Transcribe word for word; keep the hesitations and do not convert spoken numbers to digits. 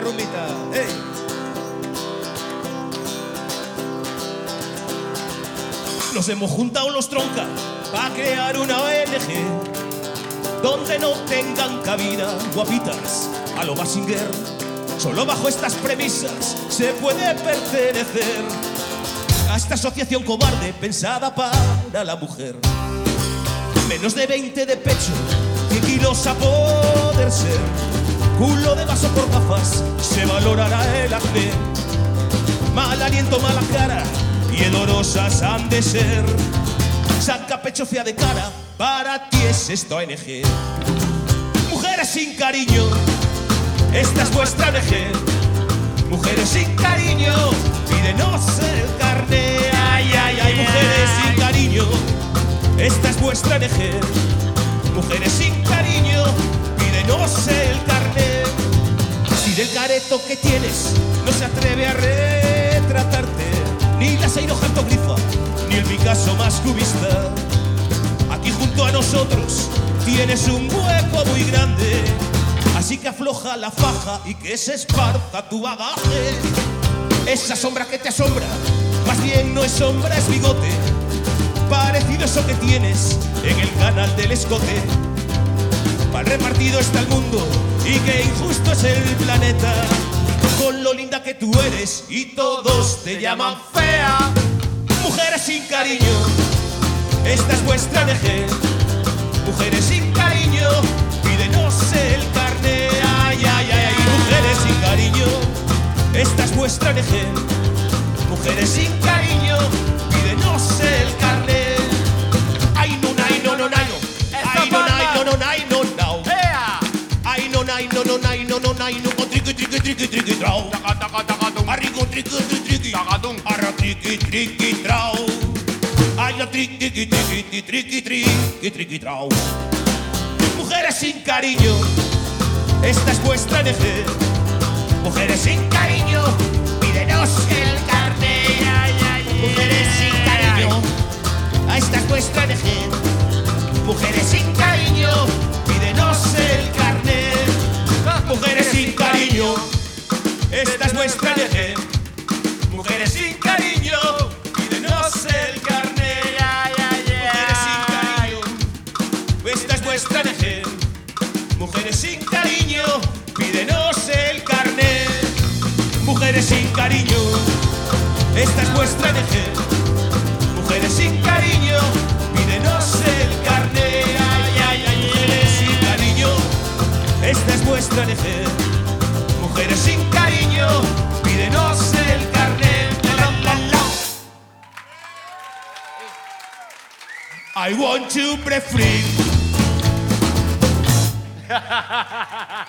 rumbita. ¡Hey! Nos hemos juntado los troncas para crear una O N G donde no tengan cabida guapitas a lo Basinger. Solo bajo estas premisas se puede pertenecer a esta asociación cobarde pensada para la mujer. Menos de veinte de pecho, cien kilos a poder ser. Culo de vaso por gafas, se valorará el acné. Mal aliento, mala cara y hedorosas han de ser. Saca pecho fea de cara, para ti es esta O N G. Mujeres sin cariño, esta es vuestra O N G. Mujeres sin cariño, pídenos el carné. Ay, ay, ay, mujeres sin cariño, esta es vuestra O N G. Mujeres sin cariño, pídenos el carné. Si del careto que tienes no se atreve a retratarte ni la Seiro Grifa, ni el Picasso más cubista, aquí junto a nosotros tienes un hueco muy grande. Así que afloja la faja y que se esparza tu bagaje. Esa sombra que te asombra, más bien no es sombra, es bigote. Parecido eso que tienes en el canal del escote. Mal repartido está el mundo y qué injusto es el planeta, con lo linda que tú eres y todos te llaman fea. Mujeres sin cariño, esta es vuestra O N G. Mujeres sin cariño, pídenos el carné. Ay, ay, ay, ay. Mujeres sin cariño, esta es vuestra O N G. Mujeres sin cariño, pídenos el carné. Ay, no, ay, no, no, no, no. Ay, no, ay, no, no, ay, no, no. Ay, no, ay, no, no, ay, no, no, ay, no. Triqui, triqui, triqui, triqui, trau. Arrigo, triqui, triqui, triqui. Arra, triqui, triqui, trau. Ay, la triqui, triqui, triqui, triqui, triqui, triqui, trau. Mujeres sin cariño, esta es vuestra O N G. Mujeres sin cariño, pídenos el carné. Ay, ay, ay. Mujeres sin cariño, esta es vuestra O N G. Mujeres sin cariño, pídenos el carné. Mujeres sin cariño, esta es vuestra O N G. Mujeres sin cariño, pídenos el carné. Mujeres sin cariño, esta es vuestra O N G. Mujeres sin cariño, pídenos el carné. Mujeres sin cariño, esta es vuestra O N G. Mujeres sin cariño, pídenos el carné. Ay, ay, ay, mujeres sin cariño, esta es vuestra O N G. Mujeres sin cariño, pídenos el carné. La, la, la. I want to break free.